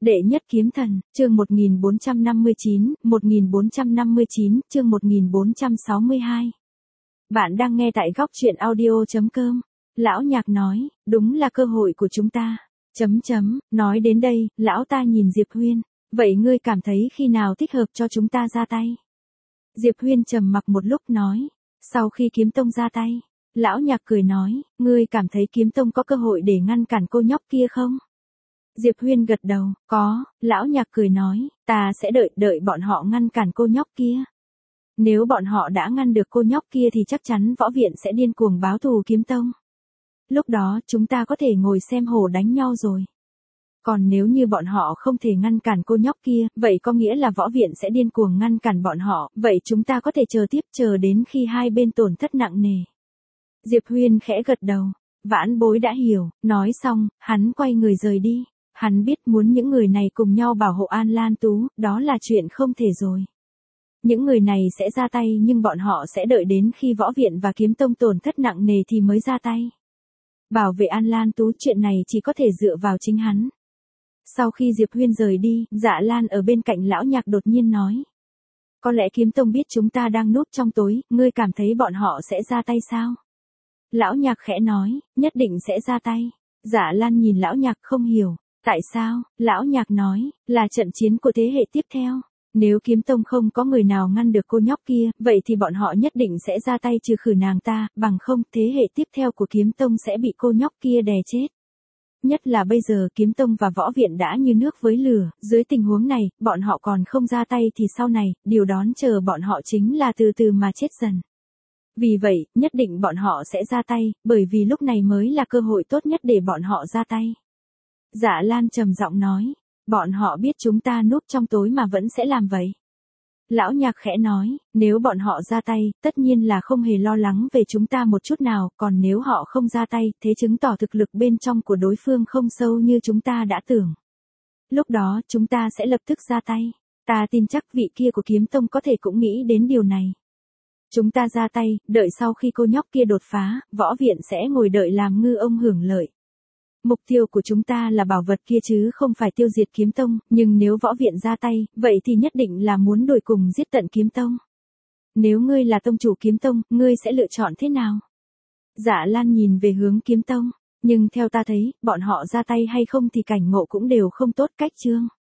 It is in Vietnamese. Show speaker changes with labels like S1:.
S1: Đệ nhất kiếm thần, chương 1459, chương 1462. Bạn đang nghe tại góc truyện audio.com. Lão Nhạc nói, đúng là cơ hội của chúng ta. Nói đến đây, lão ta nhìn Diệp Huyên. Vậy ngươi cảm thấy khi nào thích hợp cho chúng ta ra tay? Diệp Huyên trầm mặc một lúc nói, sau khi kiếm tông ra tay. Lão Nhạc cười nói, ngươi cảm thấy kiếm tông có cơ hội để ngăn cản cô nhóc kia không? Diệp Huyên gật đầu, có. Lão Nhạc cười nói, ta sẽ đợi bọn họ ngăn cản cô nhóc kia. Nếu bọn họ đã ngăn được cô nhóc kia thì chắc chắn võ viện sẽ điên cuồng báo thù kiếm tông. Lúc đó chúng ta có thể ngồi xem hổ đánh nhau rồi. Còn nếu như bọn họ không thể ngăn cản cô nhóc kia, vậy có nghĩa là võ viện sẽ điên cuồng ngăn cản bọn họ, vậy chúng ta có thể chờ đến khi hai bên tổn thất nặng nề. Diệp Huyên khẽ gật đầu, vãn bối đã hiểu, nói xong, hắn quay người rời đi. Hắn biết muốn những người này cùng nhau bảo hộ An Lan Tú, đó là chuyện không thể rồi. Những người này sẽ ra tay nhưng bọn họ sẽ đợi đến khi võ viện và kiếm tông tổn thất nặng nề thì mới ra tay. Bảo vệ An Lan Tú chuyện này chỉ có thể dựa vào chính hắn. Sau khi Diệp Huyên rời đi, Dạ Lan ở bên cạnh Lão Nhạc đột nhiên nói. Có lẽ kiếm tông biết chúng ta đang núp trong tối, ngươi cảm thấy bọn họ sẽ ra tay sao? Lão Nhạc khẽ nói, nhất định sẽ ra tay. Dạ Lan nhìn Lão Nhạc không hiểu. Tại sao? Lão Nhạc nói, là trận chiến của thế hệ tiếp theo. Nếu kiếm tông không có người nào ngăn được cô nhóc kia, vậy thì bọn họ nhất định sẽ ra tay trừ khử nàng ta, bằng không thế hệ tiếp theo của kiếm tông sẽ bị cô nhóc kia đè chết. Nhất là bây giờ kiếm tông và võ viện đã như nước với lửa, dưới tình huống này, bọn họ còn không ra tay thì sau này, điều đón chờ bọn họ chính là từ từ mà chết dần. Vì vậy, nhất định bọn họ sẽ ra tay, bởi vì lúc này mới là cơ hội tốt nhất để bọn họ ra tay. Dạ Lan trầm giọng nói, bọn họ biết chúng ta núp trong tối mà vẫn sẽ làm vậy. Lão Nhạc khẽ nói, nếu bọn họ ra tay, tất nhiên là không hề lo lắng về chúng ta một chút nào, còn nếu họ không ra tay, thế chứng tỏ thực lực bên trong của đối phương không sâu như chúng ta đã tưởng. Lúc đó, chúng ta sẽ lập tức ra tay. Ta tin chắc vị kia của kiếm tông có thể cũng nghĩ đến điều này. Chúng ta ra tay, đợi sau khi cô nhóc kia đột phá, võ viện sẽ ngồi đợi làm ngư ông hưởng lợi. Mục tiêu của chúng ta là bảo vật kia chứ không phải tiêu diệt kiếm tông, nhưng nếu võ viện ra tay, vậy thì nhất định là muốn đuổi cùng giết tận kiếm tông. Nếu ngươi là tông chủ kiếm tông, ngươi sẽ lựa chọn thế nào? Dạ Lan nhìn về hướng kiếm tông, nhưng theo ta thấy, bọn họ ra tay hay không thì cảnh ngộ cũng đều không tốt cách chương.